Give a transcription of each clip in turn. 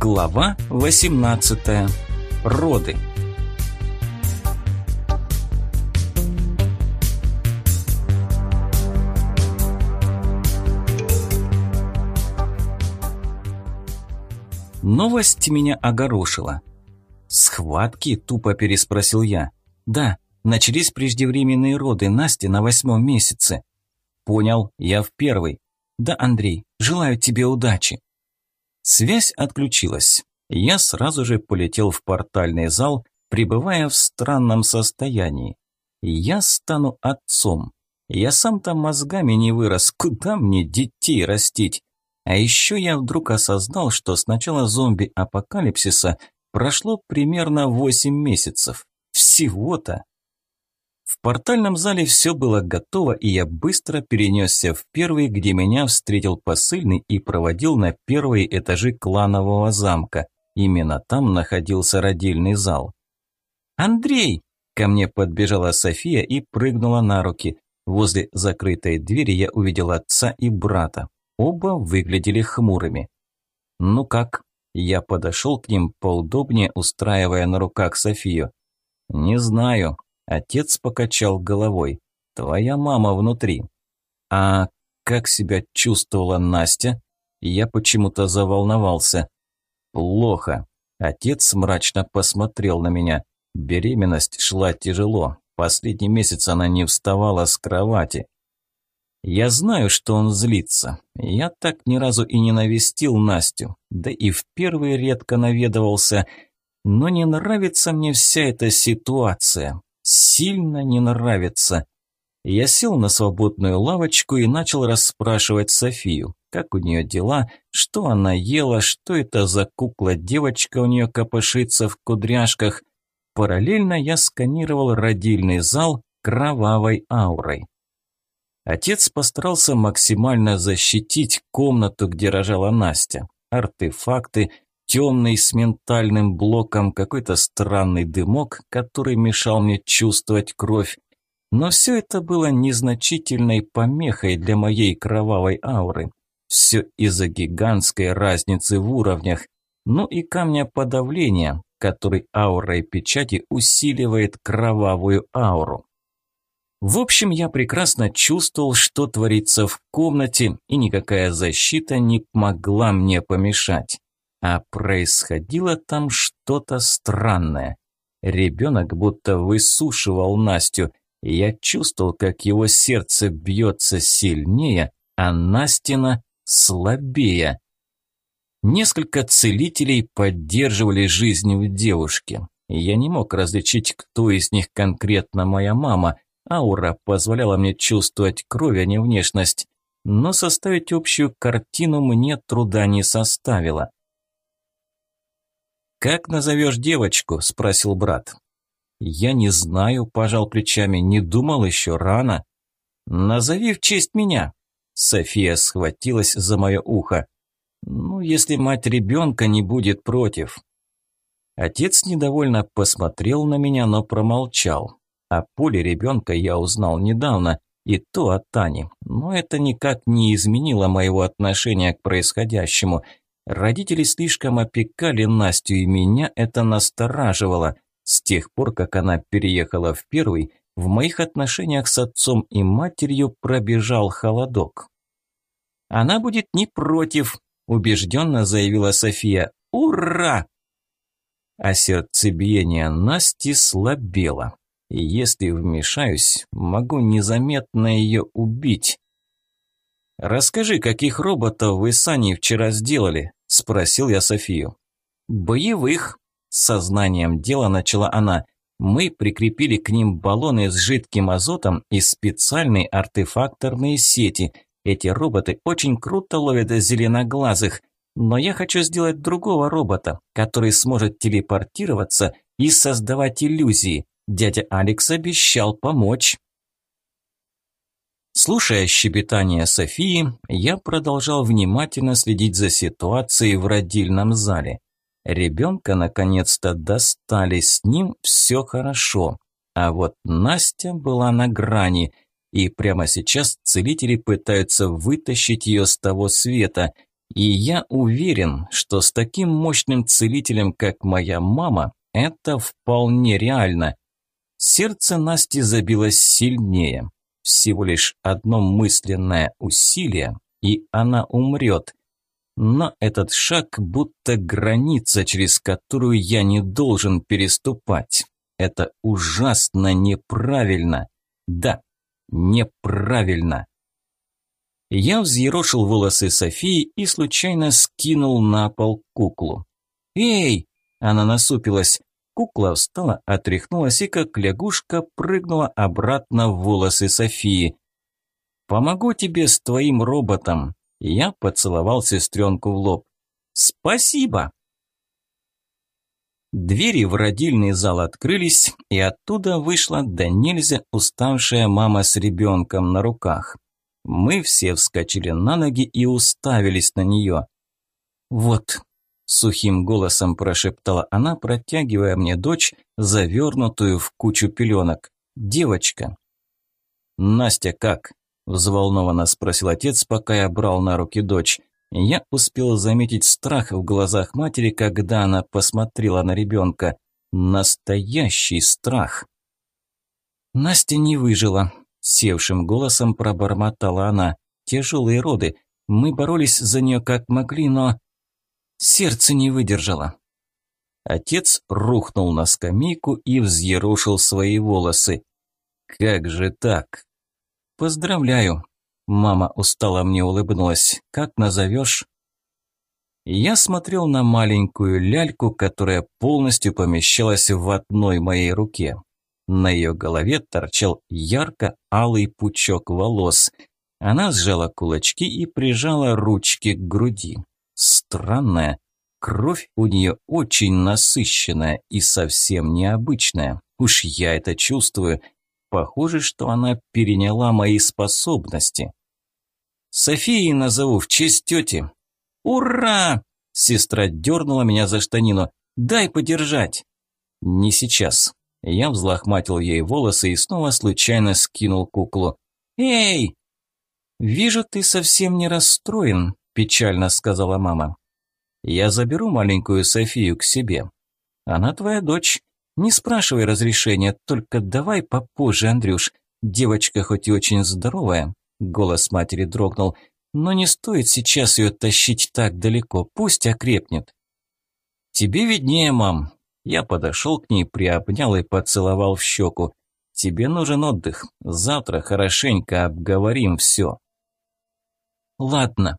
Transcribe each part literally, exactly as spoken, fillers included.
Глава восемнадцатая. Роды. Новость меня огорошила. «Схватки?» – тупо переспросил я. «Да, начались преждевременные роды Насти на восьмом месяце». «Понял, я в первый». «Да, Андрей, желаю тебе удачи». Связь отключилась. Я сразу же полетел в портальный зал, пребывая в странном состоянии. Я стану отцом. Я сам-то мозгами не вырос, куда мне детей растить? А еще я вдруг осознал, что с начала зомби-апокалипсиса прошло примерно восемь месяцев. Всего-то. В портальном зале все было готово, и я быстро перенесся в первый, где меня встретил посыльный и проводил на первые этажи кланового замка. Именно там находился родильный зал. «Андрей!» – ко мне подбежала София и прыгнула на руки. Возле закрытой двери я увидел отца и брата. Оба выглядели хмурыми. «Ну как?» – я подошел к ним поудобнее, устраивая на руках Софию. «Не знаю». Отец покачал головой. «Твоя мама внутри». «А как себя чувствовала Настя?» Я почему-то заволновался. «Плохо». Отец мрачно посмотрел на меня. Беременность шла тяжело. Последний месяц она не вставала с кровати. Я знаю, что он злится. Я так ни разу и не навестил Настю. Да и в первый редко наведывался. Но не нравится мне вся эта ситуация. Сильно не нравится. Я сел на свободную лавочку и начал расспрашивать Софию, как у нее дела, что она ела, что это за кукла-девочка у нее копошится в кудряшках. Параллельно я сканировал родильный зал кровавой аурой. Отец постарался максимально защитить комнату, где рожала Настя. Артефакты, темный с ментальным блоком, какой-то странный дымок, который мешал мне чувствовать кровь. Но все это было незначительной помехой для моей кровавой ауры. Все из-за гигантской разницы в уровнях. Ну и камня подавления, который аурой печати усиливает кровавую ауру. В общем, я прекрасно чувствовал, что творится в комнате, и никакая защита не могла мне помешать. А происходило там что-то странное. Ребенок будто высушивал Настю, и я чувствовал, как его сердце бьется сильнее, а Настина слабее. Несколько целителей поддерживали жизнь в девушке. И я не мог различить, кто из них конкретно моя мама. Аура позволяла мне чувствовать кровь, а не внешность. Но составить общую картину мне труда не составило. «Как назовешь девочку?» – спросил брат. «Я не знаю», – пожал плечами, – не думал еще рано. «Назови в честь меня». София схватилась за мое ухо. «Ну, если мать ребенка не будет против». Отец недовольно посмотрел на меня, но промолчал. О поле ребенка я узнал недавно, и то от Тани, но это никак не изменило моего отношения к происходящему. Родители слишком опекали Настю, и меня это настораживало. С тех пор, как она переехала в первый, в моих отношениях с отцом и матерью пробежал холодок. «Она будет не против», – убежденно заявила София. «Ура!» А сердцебиение Насти слабело. И если вмешаюсь, могу незаметно ее убить. «Расскажи, каких роботов вы с Аней вчера сделали?» – спросил я Софию. «Боевых», – сознанием дела начала она. «Мы прикрепили к ним баллоны с жидким азотом и специальные артефакторные сети. Эти роботы очень круто ловят зеленоглазых, но я хочу сделать другого робота, который сможет телепортироваться и создавать иллюзии. Дядя Алекс обещал помочь». Слушая щебетание Софии, я продолжал внимательно следить за ситуацией в родильном зале. Ребенка наконец-то достали, с ним все хорошо. А вот Настя была на грани, и прямо сейчас целители пытаются вытащить ее с того света. И я уверен, что с таким мощным целителем, как моя мама, это вполне реально. Сердце Насти забилось сильнее. Всего лишь одно мысленное усилие, и она умрет. Но этот шаг будто граница, через которую я не должен переступать. Это ужасно неправильно. Да, неправильно. Я взъерошил волосы Софии и случайно скинул на пол куклу. «Эй!» – она насупилась. Кукла встала, отряхнулась и, как лягушка, прыгнула обратно в волосы Софии. «Помогу тебе с твоим роботом!» Я поцеловал сестренку в лоб. «Спасибо!» Двери в родильный зал открылись, и оттуда вышла до нельзя уставшая мама с ребенком на руках. Мы все вскочили на ноги и уставились на нее. «Вот», – сухим голосом прошептала она, протягивая мне дочь, завернутую в кучу пеленок. «Девочка». «Настя как?» – взволнованно спросил отец, пока я брал на руки дочь. Я успел заметить страх в глазах матери, когда она посмотрела на ребенка. Настоящий страх. «Настя не выжила», – севшим голосом пробормотала она. «Тяжелые роды. Мы боролись за нее как могли, но сердце не выдержало». Отец рухнул на скамейку и взъерошил свои волосы. «Как же так?» «Поздравляю». Мама устало мне улыбнулась. «Как назовешь?» Я смотрел на маленькую ляльку, которая полностью помещалась в одной моей руке. На ее голове торчал ярко-алый пучок волос. Она сжала кулачки и прижала ручки к груди. Странная. Кровь у нее очень насыщенная и совсем необычная. Уж я это чувствую. Похоже, что она переняла мои способности. «Софией назову в честь тети». «Ура!» – сестра дернула меня за штанину. «Дай подержать». «Не сейчас». Я взлохматил ей волосы и снова случайно скинул куклу. «Эй!» «Вижу, ты совсем не расстроен», – печально сказала мама. «Я заберу маленькую Софию к себе. Она твоя дочь. Не спрашивай разрешения, только давай попозже, Андрюш. Девочка хоть и очень здоровая», – голос матери дрогнул, – «но не стоит сейчас ее тащить так далеко, пусть окрепнет». «Тебе виднее, мам». Я подошел к ней, приобнял и поцеловал в щеку. «Тебе нужен отдых. Завтра хорошенько обговорим все». «Ладно».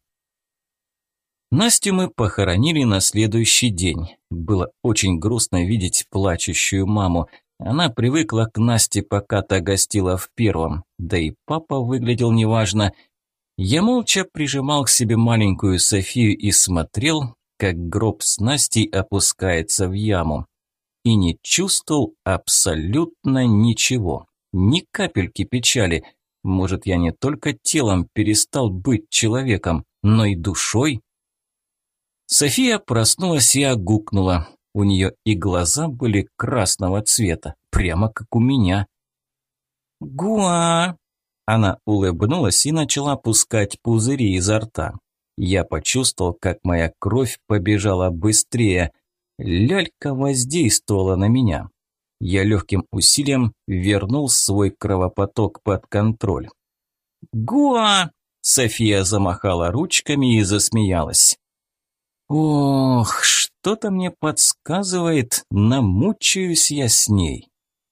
Настю мы похоронили на следующий день. Было очень грустно видеть плачущую маму. Она привыкла к Насте, пока та гостила в первом. Да и папа выглядел неважно. Я молча прижимал к себе маленькую Софию и смотрел, как гроб с Настей опускается в яму. И не чувствовал абсолютно ничего. Ни капельки печали. Может, я не только телом перестал быть человеком, но и душой? София проснулась и огукнула. У нее и глаза были красного цвета, прямо как у меня. «Гуа!» Она улыбнулась и начала пускать пузыри изо рта. Я почувствовал, как моя кровь побежала быстрее. Лялька воздействовала на меня. Я легким усилием вернул свой кровопоток под контроль. «Гуа!» София замахала ручками и засмеялась. «Ох, что-то мне подсказывает, намучаюсь я с ней».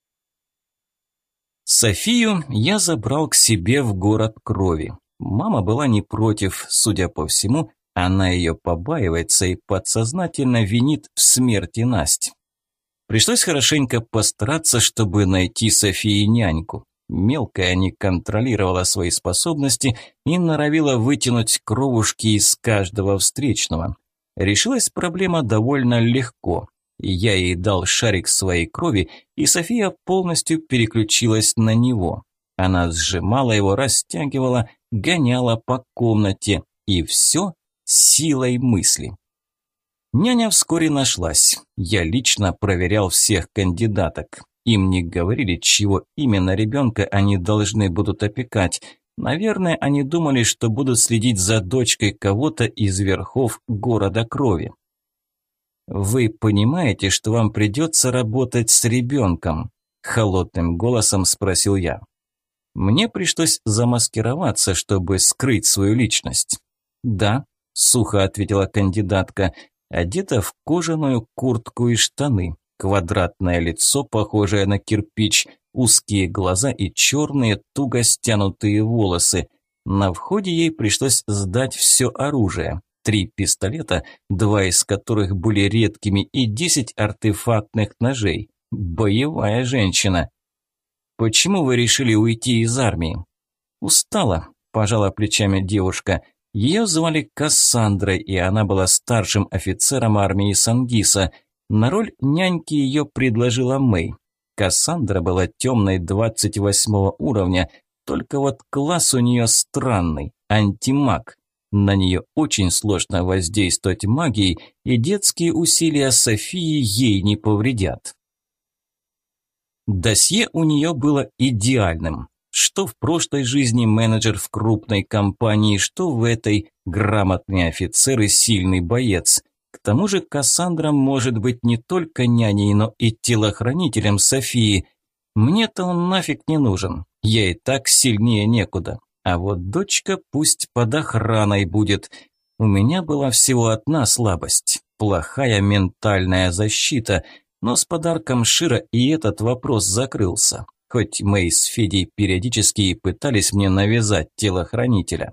Софию я забрал к себе в город крови. Мама была не против, судя по всему, она ее побаивается и подсознательно винит в смерти Насти. Пришлось хорошенько постараться, чтобы найти Софии няньку. Мелкая не контролировала свои способности и норовила вытянуть кровушки из каждого встречного. Решилась проблема довольно легко. Я ей дал шарик своей крови, и София полностью переключилась на него. Она сжимала его, растягивала, гоняла по комнате, и все силой мысли. Няня вскоре нашлась. Я лично проверял всех кандидаток. Им не говорили, чего именно ребенка они должны будут опекать. Наверное, они думали, что будут следить за дочкой кого-то из верхов города крови. «Вы понимаете, что вам придется работать с ребенком?» – холодным голосом спросил я. Мне пришлось замаскироваться, чтобы скрыть свою личность. «Да», – сухо ответила кандидатка, одета в кожаную куртку и штаны, квадратное лицо, похожее на кирпич, узкие глаза и черные туго стянутые волосы. На входе ей пришлось сдать все оружие. Три пистолета, два из которых были редкими, и десять артефактных ножей. Боевая женщина. «Почему вы решили уйти из армии?» «Устала», – пожала плечами девушка. Ее звали Кассандрой, и она была старшим офицером армии Сангиса. На роль няньки ее предложила Мэй. Кассандра была темной двадцать восьмого уровня, только вот класс у нее странный – антимаг. На нее очень сложно воздействовать магией, и детские усилия Софии ей не повредят. Досье у нее было идеальным. Что в прошлой жизни менеджер в крупной компании, что в этой грамотный офицер и сильный боец. К тому же Кассандра может быть не только няней, но и телохранителем Софии. Мне-то он нафиг не нужен, я и так сильнее некуда. А вот дочка пусть под охраной будет. У меня была всего одна слабость – плохая ментальная защита, но с подарком Шира и этот вопрос закрылся. Хоть Мэй с Федей периодически и пытались мне навязать телохранителя.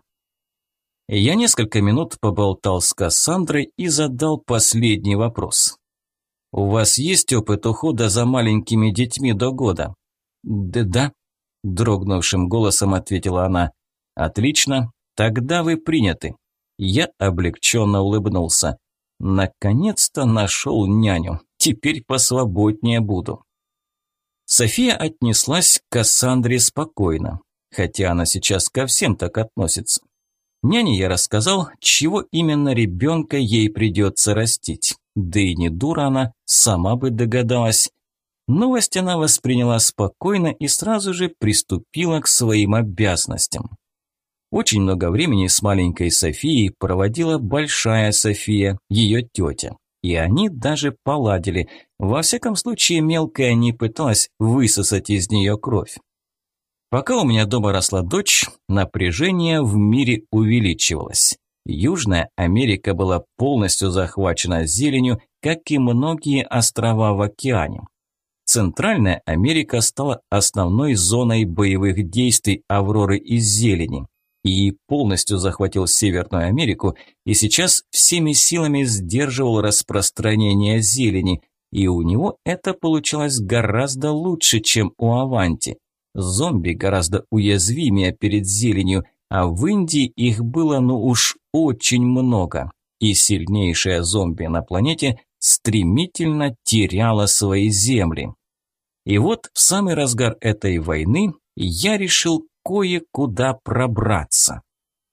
Я несколько минут поболтал с Кассандрой и задал последний вопрос. «У вас есть опыт ухода за маленькими детьми до года?» «Да-да», – дрогнувшим голосом ответила она. «Отлично, тогда вы приняты». Я облегченно улыбнулся. Наконец-то нашел няню, теперь посвободнее буду. София отнеслась к Кассандре спокойно, хотя она сейчас ко всем так относится. Няне я рассказал, чего именно ребенка ей придется растить. Да и не дура она, сама бы догадалась. Новость она восприняла спокойно и сразу же приступила к своим обязанностям. Очень много времени с маленькой Софией проводила большая София, ее тетя. И они даже поладили. Во всяком случае, мелкая не пыталась высосать из нее кровь. Пока у меня дома росла дочь, напряжение в мире увеличивалось. Южная Америка была полностью захвачена зеленью, как и многие острова в океане. Центральная Америка стала основной зоной боевых действий Авроры из зелени. И полностью захватил Северную Америку, и сейчас всеми силами сдерживал распространение зелени, и у него это получалось гораздо лучше, чем у Аванти. Зомби гораздо уязвимее перед зеленью, а в Индии их было ну уж очень много, и сильнейшая зомби на планете стремительно теряла свои земли. И вот в самый разгар этой войны я решил кое-куда пробраться.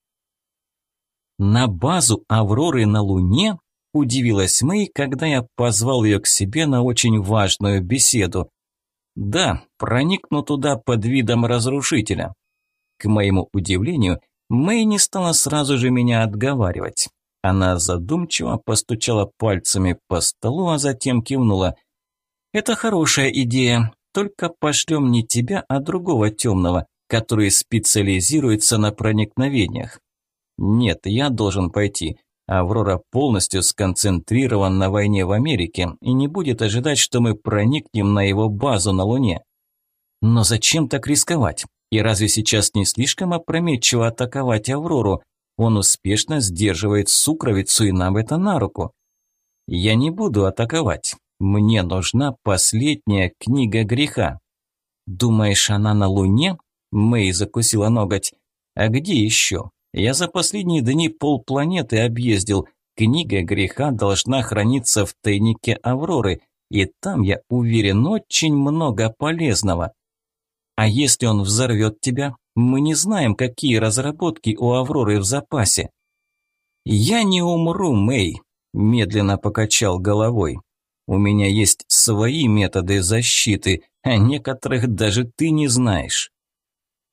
На базу Авроры на Луне удивилась Мэй, когда я позвал ее к себе на очень важную беседу. Да, проникну туда под видом разрушителя. К моему удивлению, Мэй не стала сразу же меня отговаривать. Она задумчиво постучала пальцами по столу, а затем кивнула. «Это хорошая идея, только пошлем не тебя, а другого темного, который специализируется на проникновениях». «Нет, я должен пойти. Аврора полностью сконцентрирован на войне в Америке и не будет ожидать, что мы проникнем на его базу на Луне». «Но зачем так рисковать? И разве сейчас не слишком опрометчиво атаковать Аврору? Он успешно сдерживает сукровицу, и нам это на руку». «Я не буду атаковать. Мне нужна последняя книга греха». «Думаешь, она на Луне?» Мэй закусила ноготь. «А где еще? Я за последние дни полпланеты объездил. Книга греха должна храниться в тайнике Авроры, и там, я уверен, очень много полезного. А если он взорвет тебя? Мы не знаем, какие разработки у Авроры в запасе». «Я не умру, Мэй», – медленно покачал головой. «У меня есть свои методы защиты, о некоторых даже ты не знаешь».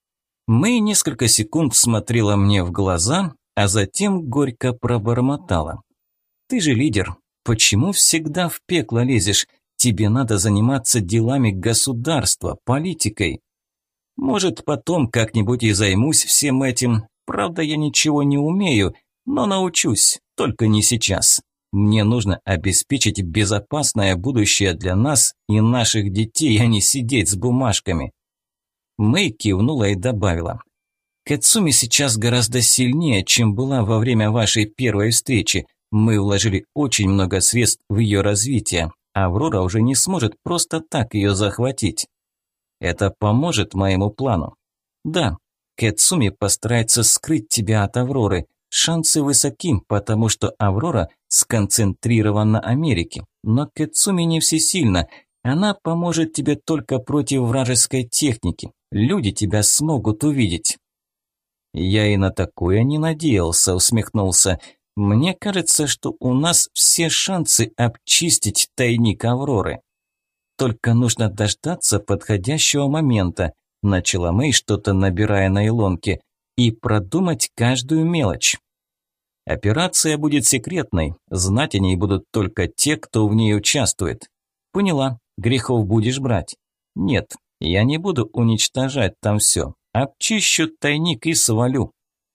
Мэй несколько секунд смотрела мне в глаза, а затем горько пробормотала. «Ты же лидер. Почему всегда в пекло лезешь? Тебе надо заниматься делами государства, политикой». «Может, потом как-нибудь и займусь всем этим. Правда, я ничего не умею, но научусь, только не сейчас. Мне нужно обеспечить безопасное будущее для нас и наших детей, а не сидеть с бумажками». Мэй кивнула и добавила. «Кэцуми сейчас гораздо сильнее, чем была во время вашей первой встречи. Мы вложили очень много средств в ее развитие. Аврора уже не сможет просто так ее захватить. Это поможет моему плану. Да, Кэцуми постарается скрыть тебя от Авроры. Шансы высоки, потому что Аврора сконцентрирована на Америке. Но Кэцуми не всесильна. Она поможет тебе только против вражеской техники. Люди тебя смогут увидеть». «Я и на такое не надеялся», – усмехнулся. «Мне кажется, что у нас все шансы обчистить тайник Авроры. Только нужно дождаться подходящего момента», – начала Мэй, что-то набирая на илонке, – «и продумать каждую мелочь. Операция будет секретной, знать о ней будут только те, кто в ней участвует». «Поняла, грехов будешь брать». «Нет, я не буду уничтожать там все. Обчищу тайник и свалю».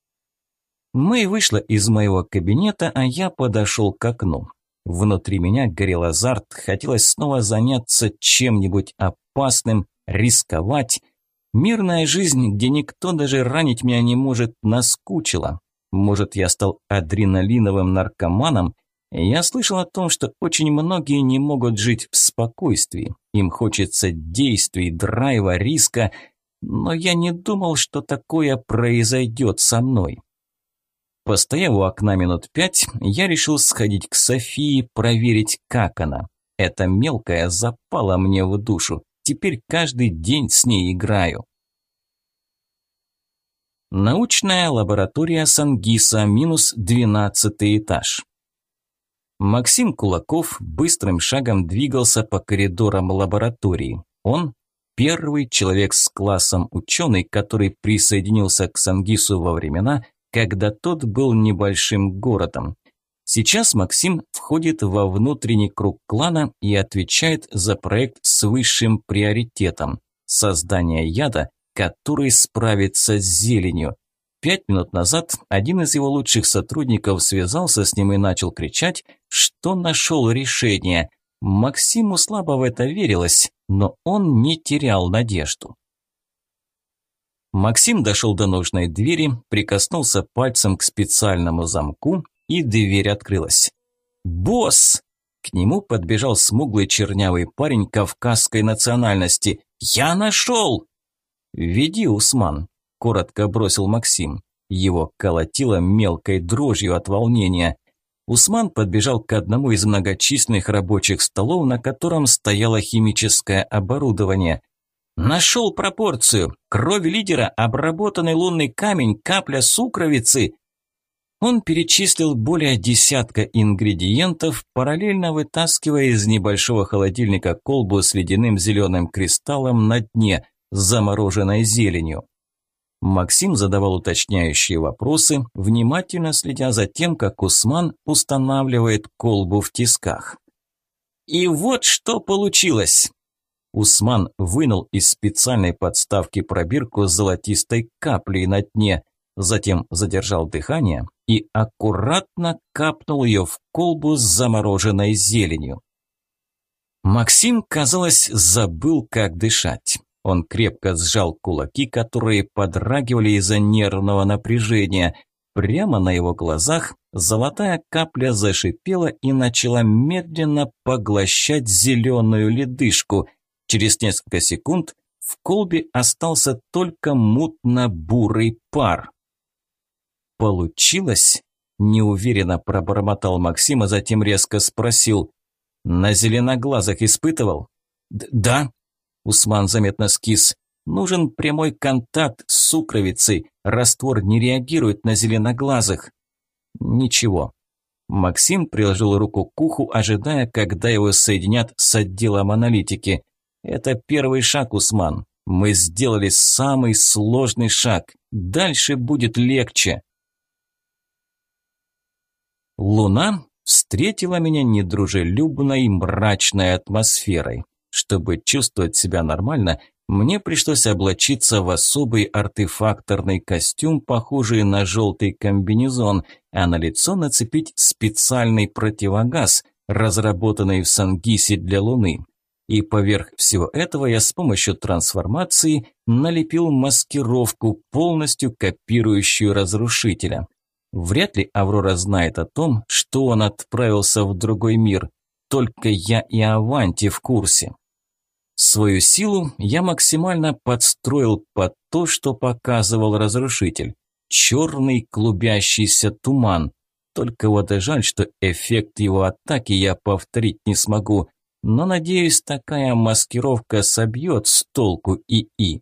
Мэй вышла из моего кабинета, а я подошел к окну. Внутри меня горел азарт, хотелось снова заняться чем-нибудь опасным, рисковать. Мирная жизнь, где никто даже ранить меня не может, наскучила. Может, я стал адреналиновым наркоманом? Я слышал о том, что очень многие не могут жить в спокойствии. Им хочется действий, драйва, риска, но я не думал, что такое произойдет со мной. Постояв у окна минут пять, я решил сходить к Софии, проверить, как она. Эта мелкая запала мне в душу. Теперь каждый день с ней играю. Научная лаборатория Сангиса, минус двенадцатый этаж. Максим Кулаков быстрым шагом двигался по коридорам лаборатории. Он первый человек с классом ученый, который присоединился к Сангису во времена, когда тот был небольшим городом. Сейчас Максим входит во внутренний круг клана и отвечает за проект с высшим приоритетом – создание яда, который справится с зеленью. Пять минут назад один из его лучших сотрудников связался с ним и начал кричать, что нашел решение. Максиму слабо в это верилось, но он не терял надежду. Максим дошел до нужной двери, прикоснулся пальцем к специальному замку, и дверь открылась. «Босс!» К нему подбежал смуглый чернявый парень кавказской национальности. «Я нашел!» «Веди, Усман», – коротко бросил Максим. Его колотило мелкой дрожью от волнения. Усман подбежал к одному из многочисленных рабочих столов, на котором стояло химическое оборудование. «Нашел пропорцию. Кровь лидера, обработанный лунный камень, капля сукровицы». Он перечислил более десятка ингредиентов, параллельно вытаскивая из небольшого холодильника колбу с ледяным зеленым кристаллом на дне, замороженной зеленью. Максим задавал уточняющие вопросы, внимательно следя за тем, как Усман устанавливает колбу в тисках. «И вот что получилось!» Усман вынул из специальной подставки пробирку с золотистой каплей на дне, затем задержал дыхание и аккуратно капнул ее в колбу с замороженной зеленью. Максим, казалось, забыл, как дышать. Он крепко сжал кулаки, которые подрагивали из-за нервного напряжения. Прямо на его глазах золотая капля зашипела и начала медленно поглощать зеленую ледышку. Через несколько секунд в колбе остался только мутно-бурый пар. «Получилось?» – неуверенно пробормотал Максим, а затем резко спросил. «На зеленоглазых испытывал?» «Да». Усман заметно скис. «Нужен прямой контакт с сукровицей. Раствор не реагирует на зеленоглазых». «Ничего». Максим приложил руку к уху, ожидая, когда его соединят с отделом аналитики. «Это первый шаг, Усман. Мы сделали самый сложный шаг. Дальше будет легче. Луна встретила меня недружелюбной мрачной атмосферой. Чтобы чувствовать себя нормально, мне пришлось облачиться в особый артефакторный костюм, похожий на желтый комбинезон, а на лицо нацепить специальный противогаз, разработанный в Сангисе для Луны. И поверх всего этого я с помощью трансформации налепил маскировку, полностью копирующую разрушителя. Вряд ли Аврора знает о том, что он отправился в другой мир. Только я и Аванти в курсе. Свою силу я максимально подстроил под то, что показывал разрушитель. Черный клубящийся туман. Только вот и жаль, что эффект его атаки я повторить не смогу. Но, надеюсь, такая маскировка собьет с толку ИИ.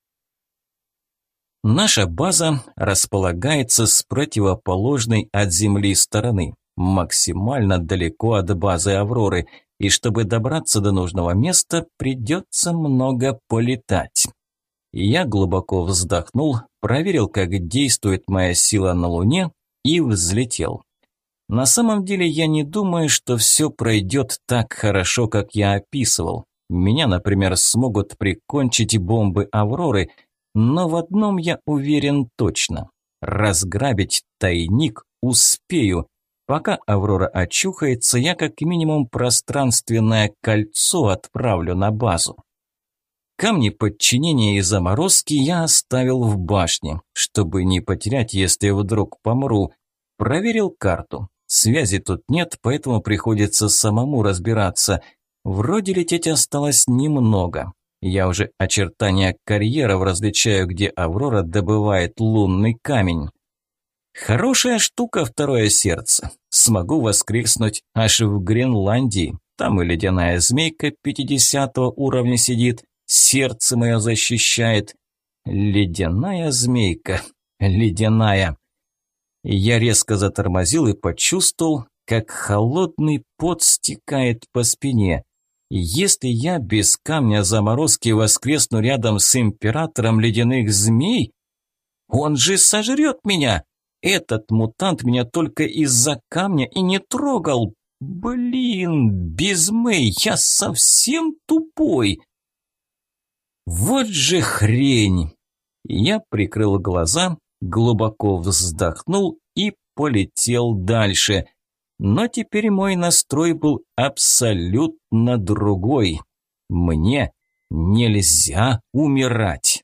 Наша база располагается с противоположной от Земли стороны, максимально далеко от базы Авроры, и чтобы добраться до нужного места, придется много полетать. Я глубоко вздохнул, проверил, как действует моя сила на Луне, и взлетел. На самом деле я не думаю, что все пройдет так хорошо, как я описывал. Меня, например, смогут прикончить бомбы Авроры, но в одном я уверен точно. Разграбить тайник успею. Пока Аврора очухается, я как минимум пространственное кольцо отправлю на базу. Камни подчинения и заморозки я оставил в башне, чтобы не потерять, если вдруг помру. Проверил карту. Связи тут нет, поэтому приходится самому разбираться. Вроде лететь осталось немного. Я уже очертания карьеров различаю, где Аврора добывает лунный камень. Хорошая штука второе сердце. Смогу воскреснуть аж в Гренландии. Там и ледяная змейка пятидесятого уровня сидит, сердце мое защищает. Ледяная змейка, ледяная. Я резко затормозил и почувствовал, как холодный пот стекает по спине. Если я без камня заморозки воскресну рядом с императором ледяных змей, он же сожрет меня. Этот мутант меня только из-за камня и не трогал. Блин, Безмей, я совсем тупой. Вот же хрень. Я прикрыл глаза, глубоко вздохнул и полетел дальше. Но теперь мой настрой был абсолютно другой. Мне нельзя умирать.